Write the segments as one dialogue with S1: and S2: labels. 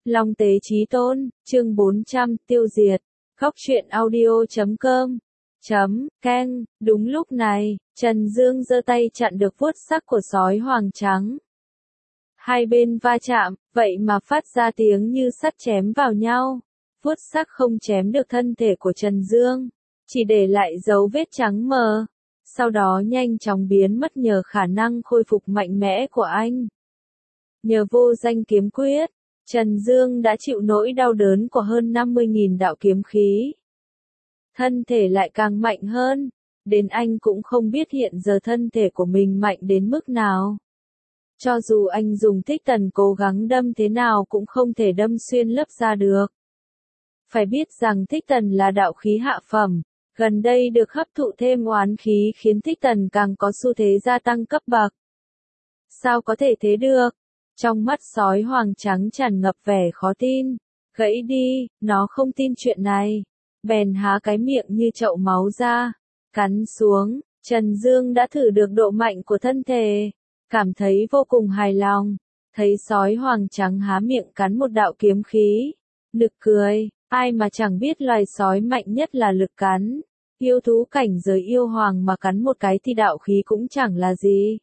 S1: Long Tế Chí Tôn, chương 400, tiêu diệt. Góc truyện audio.com Keng, đúng lúc này, Trần Dương giơ tay chặn được vuốt sắc của sói hoàng trắng. Hai bên va chạm, vậy mà phát ra tiếng như sắt chém vào nhau. Vuốt sắc không chém được thân thể của Trần Dương, chỉ để lại dấu vết trắng mờ. Sau đó nhanh chóng biến mất nhờ khả năng khôi phục mạnh mẽ của anh. Nhờ vô danh kiếm quyết, Trần Dương đã chịu nỗi đau đớn của hơn 50.000 đạo kiếm khí. Thân thể lại càng mạnh hơn, đến anh cũng không biết hiện giờ thân thể của mình mạnh đến mức nào. Cho dù anh dùng thích tần cố gắng đâm thế nào cũng không thể đâm xuyên lớp da được. Phải biết rằng thích tần là đạo khí hạ phẩm, gần đây được hấp thụ thêm oán khí khiến thích tần càng có xu thế gia tăng cấp bậc. Sao có thể thế được? Trong mắt sói hoàng trắng tràn ngập vẻ khó tin. Gãy đi, nó không tin chuyện này. Bèn há cái miệng như chậu máu ra, cắn xuống. Trần Dương đã thử được độ mạnh của thân thể, cảm thấy vô cùng hài lòng. Thấy sói hoàng trắng há miệng cắn một đạo kiếm khí, nực cười. Ai mà chẳng biết loài sói mạnh nhất là lực cắn. Yêu thú cảnh giới yêu hoàng mà cắn một cái thì đạo khí cũng chẳng là gì.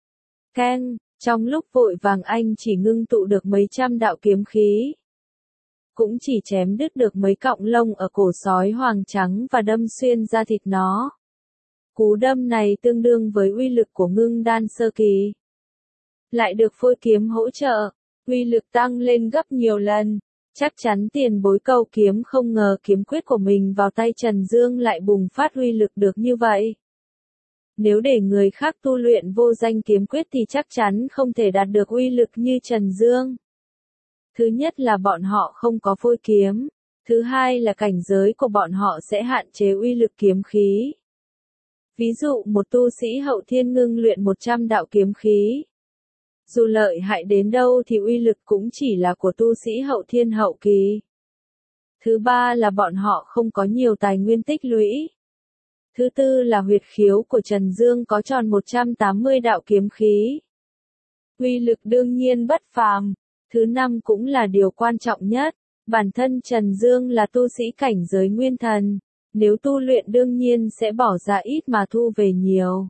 S1: Keng, trong lúc vội vàng anh chỉ ngưng tụ được mấy trăm đạo kiếm khí. Cũng chỉ chém đứt được mấy cọng lông ở cổ sói hoàng trắng và đâm xuyên ra thịt nó. Cú đâm này tương đương với uy lực của ngưng đan sơ kỳ. Lại được phôi kiếm hỗ trợ, uy lực tăng lên gấp nhiều lần. Chắc chắn tiền bối Câu Kiếm không ngờ kiếm quyết của mình vào tay Trần Dương lại bùng phát uy lực được như vậy. Nếu để người khác tu luyện vô danh kiếm quyết thì chắc chắn không thể đạt được uy lực như Trần Dương. Thứ nhất là bọn họ không có phôi kiếm. Thứ hai là cảnh giới của bọn họ sẽ hạn chế uy lực kiếm khí. Ví dụ một tu sĩ hậu thiên ngưng luyện 100 đạo kiếm khí. Dù lợi hại đến đâu thì uy lực cũng chỉ là của tu sĩ hậu thiên hậu kỳ. Thứ ba là bọn họ không có nhiều tài nguyên tích lũy. Thứ tư là huyệt khiếu của Trần Dương có tròn 180 đạo kiếm khí. Uy lực đương nhiên bất phàm. Thứ năm cũng là điều quan trọng nhất. Bản thân Trần Dương là tu sĩ cảnh giới nguyên thần. Nếu tu luyện đương nhiên sẽ bỏ ra ít mà thu về nhiều.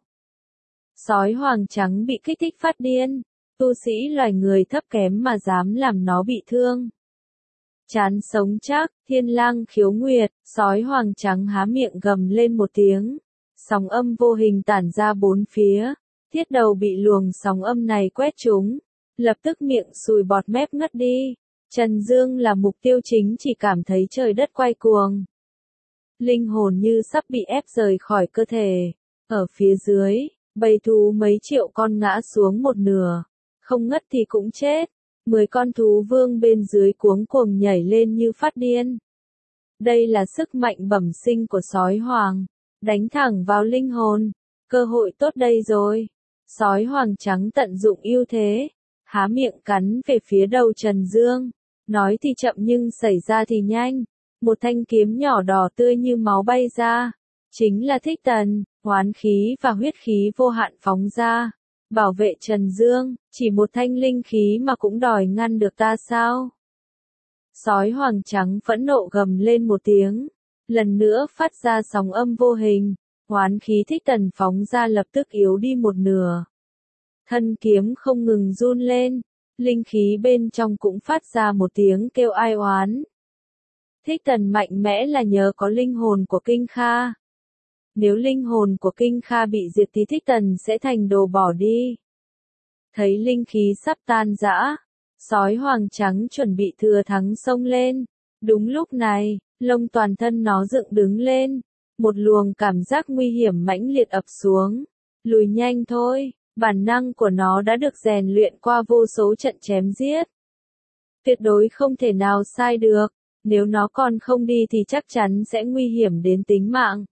S1: Sói hoàng trắng bị kích thích phát điên. Tu sĩ loài người thấp kém mà dám làm nó bị thương. Chán sống chắc, thiên lang khiếu nguyệt, sói hoàng trắng há miệng gầm lên một tiếng. Sóng âm vô hình tản ra bốn phía. Thiết đầu bị luồng sóng âm này quét trúng. Lập tức miệng sùi bọt mép ngất đi. Trần Dương là mục tiêu chính chỉ cảm thấy trời đất quay cuồng. Linh hồn như sắp bị ép rời khỏi cơ thể. Ở phía dưới, bầy thú mấy triệu con ngã xuống một nửa. Không ngất thì cũng chết. 10 con thú vương bên dưới cuống cuồng nhảy lên như phát điên. Đây là sức mạnh bẩm sinh của sói hoàng. Đánh thẳng vào linh hồn. Cơ hội tốt đây rồi. Sói hoàng trắng tận dụng ưu thế. Há miệng cắn về phía đầu Trần Dương. Nói thì chậm nhưng xảy ra thì nhanh. Một thanh kiếm nhỏ đỏ tươi như máu bay ra. Chính là thích tần, oán khí và huyết khí vô hạn phóng ra. Bảo vệ Trần Dương, chỉ một thanh linh khí mà cũng đòi ngăn được ta sao? Sói hoàng trắng phẫn nộ gầm lên một tiếng. Lần nữa phát ra sóng âm vô hình. Oán khí thích tần phóng ra lập tức yếu đi một nửa. Thân kiếm không ngừng run lên. Linh khí bên trong cũng phát ra một tiếng kêu ai oán. Thích tần mạnh mẽ là nhờ có linh hồn của Kinh Kha. Nếu linh hồn của Kinh Kha bị diệt thì thích tần sẽ thành đồ bỏ đi. Thấy linh khí sắp tan rã, sói hoàng trắng chuẩn bị thừa thắng xông lên. Đúng lúc này, lông toàn thân nó dựng đứng lên. Một luồng cảm giác nguy hiểm mãnh liệt ập xuống. Lùi nhanh thôi, bản năng của nó đã được rèn luyện qua vô số trận chém giết. Tuyệt đối không thể nào sai được. Nếu nó còn không đi thì chắc chắn sẽ nguy hiểm đến tính mạng.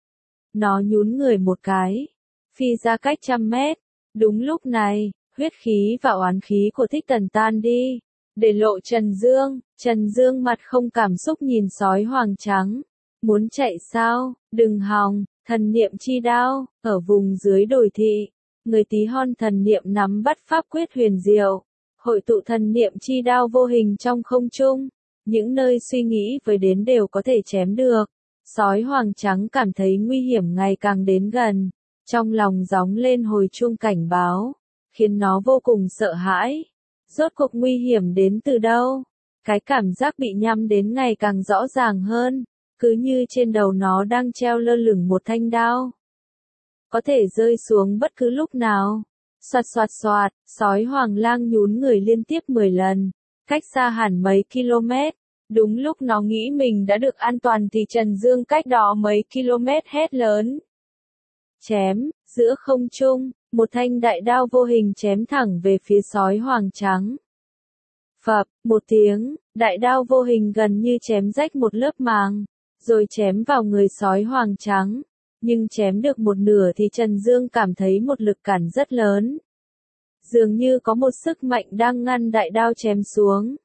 S1: Nó nhún người một cái, phi ra cách 100 mét. Đúng lúc này, huyết khí và oán khí của thích tần tan đi, để lộ Trần Dương. Trần Dương mặt không cảm xúc nhìn sói hoàng trắng. Muốn chạy sao? Đừng hòng, thần niệm chi đao, ở vùng dưới đồi thị. Người tí hon thần niệm nắm bắt pháp quyết huyền diệu. hội tụ thần niệm chi đao vô hình trong không trung, những nơi suy nghĩ với đến đều có thể chém được. Sói hoàng trắng cảm thấy nguy hiểm ngày càng đến gần, trong lòng gióng lên hồi chuông cảnh báo, khiến nó vô cùng sợ hãi. Rốt cuộc nguy hiểm đến từ đâu? Cái cảm giác bị nhắm đến ngày càng rõ ràng hơn, cứ như trên đầu nó đang treo lơ lửng một thanh đao. Có thể rơi xuống bất cứ lúc nào. Soạt soạt soạt, sói hoàng lang nhún người liên tiếp 10 lần, cách xa hẳn mấy km. Đúng lúc nó nghĩ mình đã được an toàn thì Trần Dương cách đó mấy km hét lớn. Chém, giữa không trung, một thanh đại đao vô hình chém thẳng về phía sói hoàng trắng. Phập, một tiếng, đại đao vô hình gần như chém rách một lớp màng, rồi chém vào người sói hoàng trắng. Nhưng chém được một nửa thì Trần Dương cảm thấy một lực cản rất lớn. Dường như có một sức mạnh đang ngăn đại đao chém xuống.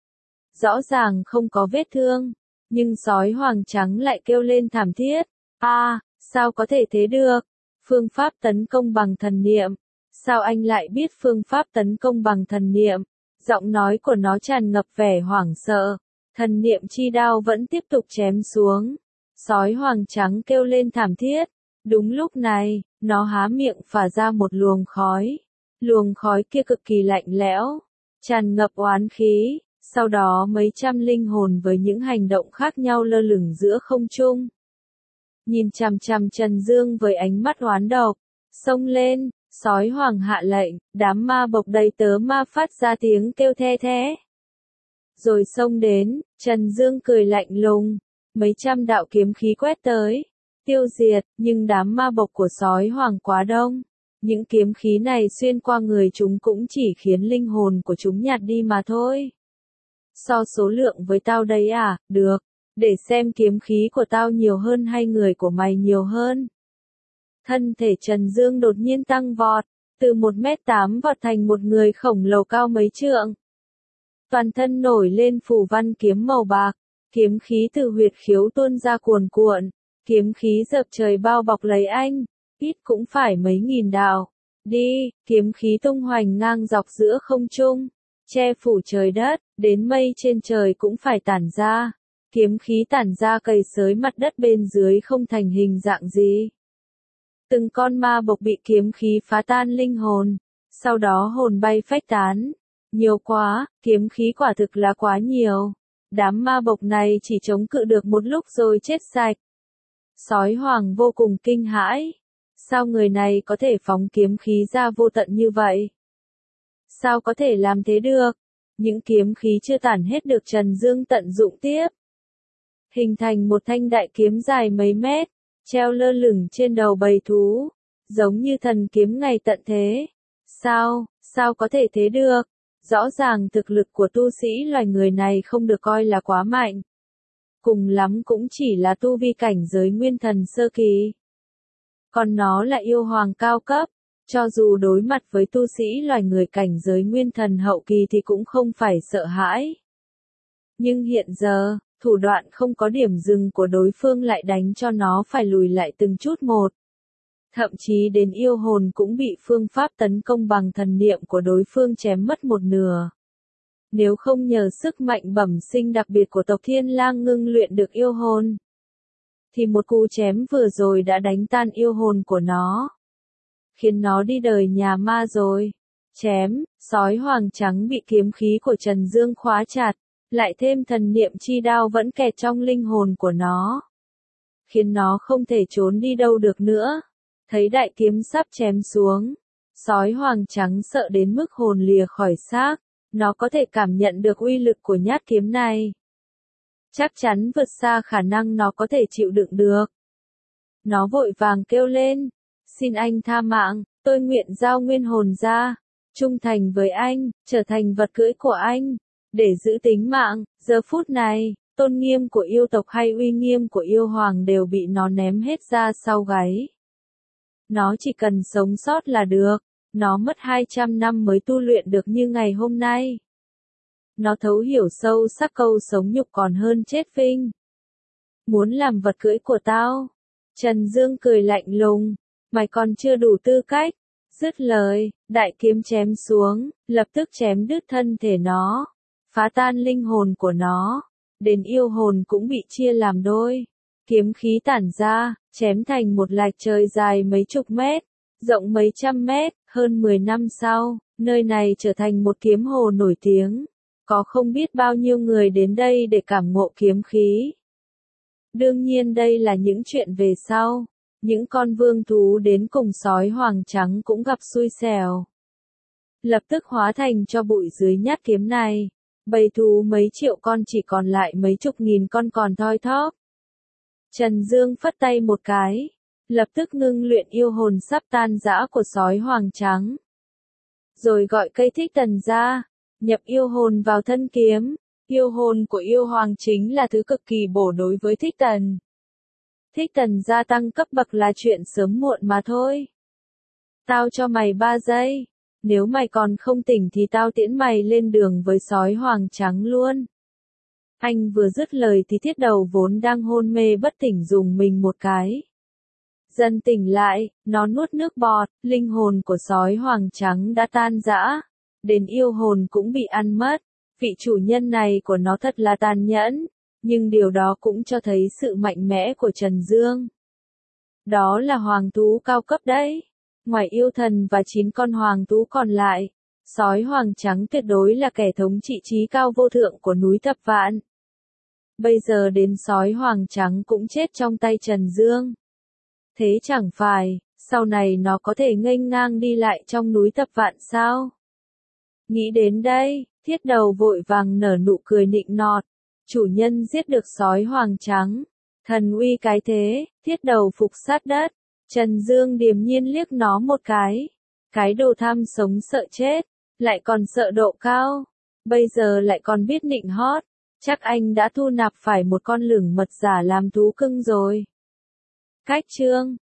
S1: Rõ ràng không có vết thương, nhưng sói hoàng trắng lại kêu lên thảm thiết. Sao có thể thế được? Phương pháp tấn công bằng thần niệm. Sao anh lại biết phương pháp tấn công bằng thần niệm? Giọng nói của nó tràn ngập vẻ hoảng sợ. Thần niệm chi đao vẫn tiếp tục chém xuống. Sói hoàng trắng kêu lên thảm thiết. Đúng lúc này, nó há miệng phả ra một luồng khói. Luồng khói kia cực kỳ lạnh lẽo, tràn ngập oán khí. Sau đó mấy trăm linh hồn với những hành động khác nhau lơ lửng giữa không trung. Nhìn chằm chằm Trần Dương với ánh mắt oán độc. Xông lên, sói hoàng hạ lệnh, đám ma bộc đầy tớ ma phát ra tiếng kêu the thé. Rồi xông đến, Trần Dương cười lạnh lùng. Mấy trăm đạo kiếm khí quét tới, tiêu diệt, nhưng đám ma bộc của sói hoàng quá đông. Những kiếm khí này xuyên qua người chúng cũng chỉ khiến linh hồn của chúng nhạt đi mà thôi. So số lượng với tao đấy à, được, để xem kiếm khí của tao nhiều hơn hay người của mày nhiều hơn. Thân thể Trần Dương đột nhiên tăng vọt, từ 1m8 vọt thành một người khổng lồ cao mấy trượng. Toàn thân nổi lên phủ văn kiếm màu bạc, kiếm khí từ huyệt khiếu tuôn ra cuồn cuộn, kiếm khí dập trời bao bọc lấy anh, ít cũng phải mấy nghìn đạo. Đi, kiếm khí tung hoành ngang dọc giữa không trung, che phủ trời đất, đến mây trên trời cũng phải tản ra. Kiếm khí tản ra cày xới mặt đất bên dưới không thành hình dạng gì. Từng con ma bộc bị kiếm khí phá tan linh hồn, sau đó hồn bay phách tán. Nhiều quá, kiếm khí quả thực là quá nhiều. Đám ma bộc này chỉ chống cự được một lúc rồi chết sạch. Sói hoàng vô cùng kinh hãi. Sao người này có thể phóng kiếm khí ra vô tận như vậy? Sao có thể làm thế được? Những kiếm khí chưa tản hết được Trần Dương tận dụng tiếp. Hình thành một thanh đại kiếm dài mấy mét, treo lơ lửng trên đầu bầy thú, giống như thần kiếm ngày tận thế. Sao có thể thế được? Rõ ràng thực lực của tu sĩ loài người này không được coi là quá mạnh. Cùng lắm cũng chỉ là tu vi cảnh giới nguyên thần sơ kỳ. Còn nó là yêu hoàng cao cấp, cho dù đối mặt với tu sĩ loài người cảnh giới nguyên thần hậu kỳ thì cũng không phải sợ hãi. Nhưng hiện giờ, thủ đoạn không có điểm dừng của đối phương lại đánh cho nó phải lùi lại từng chút một. Thậm chí đến yêu hồn cũng bị phương pháp tấn công bằng thần niệm của đối phương chém mất một nửa. Nếu không nhờ sức mạnh bẩm sinh đặc biệt của tộc Thiên Lang ngưng luyện được yêu hồn, thì một cú chém vừa rồi đã đánh tan yêu hồn của nó, khiến nó đi đời nhà ma rồi. Chém, sói hoàng trắng bị kiếm khí của Trần Dương khóa chặt, lại thêm thần niệm chi đao vẫn kẹt trong linh hồn của nó, khiến nó không thể trốn đi đâu được nữa. Thấy đại kiếm sắp chém xuống, sói hoàng trắng sợ đến mức hồn lìa khỏi xác, nó có thể cảm nhận được uy lực của nhát kiếm này. Chắc chắn vượt xa khả năng nó có thể chịu đựng được. Nó vội vàng kêu lên, xin anh tha mạng, tôi nguyện giao nguyên hồn ra, trung thành với anh, trở thành vật cưỡi của anh, để giữ tính mạng. Giờ phút này, tôn nghiêm của yêu tộc hay uy nghiêm của yêu hoàng đều bị nó ném hết ra sau gáy. Nó chỉ cần sống sót là được, nó mất 200 năm mới tu luyện được như ngày hôm nay. Nó thấu hiểu sâu sắc câu sống nhục còn hơn chết vinh. Muốn làm vật cưỡi của tao? Trần Dương cười lạnh lùng, mày còn chưa đủ tư cách. Dứt lời, đại kiếm chém xuống, lập tức chém đứt thân thể nó, phá tan linh hồn của nó, đến yêu hồn cũng bị chia làm đôi. Kiếm khí tản ra, chém thành một lạch trời dài mấy chục mét, rộng mấy trăm mét. Hơn 10 năm sau, nơi này trở thành một kiếm hồ nổi tiếng. Có không biết bao nhiêu người đến đây để cảm ngộ kiếm khí. Đương nhiên đây là những chuyện về sau. Những con vương thú đến cùng sói hoàng trắng cũng gặp xui xẻo. Lập tức hóa thành cho bụi dưới nhát kiếm này. Bầy thú mấy triệu con chỉ còn lại mấy chục nghìn con còn thoi thóp. Trần Dương phất tay một cái, lập tức ngưng luyện yêu hồn sắp tan rã của sói hoàng trắng. Rồi gọi cây thích tần ra, nhập yêu hồn vào thân kiếm. Yêu hồn của yêu hoàng chính là thứ cực kỳ bổ đối với thích tần. Thích tần gia tăng cấp bậc là chuyện sớm muộn mà thôi. Tao cho mày 3 giây. Nếu mày còn không tỉnh thì tao tiễn mày lên đường với sói hoàng trắng luôn. Anh vừa dứt lời thì thiết đầu vốn đang hôn mê bất tỉnh dùng mình một cái. Dần tỉnh lại, nó nuốt nước bọt, linh hồn của sói hoàng trắng đã tan rã. Đến yêu hồn cũng bị ăn mất. Vị chủ nhân này của nó thật là tàn nhẫn. Nhưng điều đó cũng cho thấy sự mạnh mẽ của Trần Dương. Đó là hoàng thú cao cấp đấy. Ngoài yêu thần và 9 con hoàng thú còn lại, sói hoàng trắng tuyệt đối là kẻ thống trị trí cao vô thượng của núi Thập Vạn. Bây giờ đến sói hoàng trắng cũng chết trong tay Trần Dương. Thế chẳng phải, sau này nó có thể nghênh ngang đi lại trong núi Thập Vạn sao? Nghĩ đến đây, thiết đầu vội vàng nở nụ cười nịnh nọt. Chủ nhân giết được sói hoàng trắng. Thần uy cái thế, thiết đầu phục sát đất. Trần Dương điềm nhiên liếc nó một cái. Cái đồ tham sống sợ chết, lại còn sợ độ cao. Bây giờ lại còn biết nịnh hót. Chắc anh đã thu nạp phải một con lửng mật giả làm thú cưng rồi. Cách chương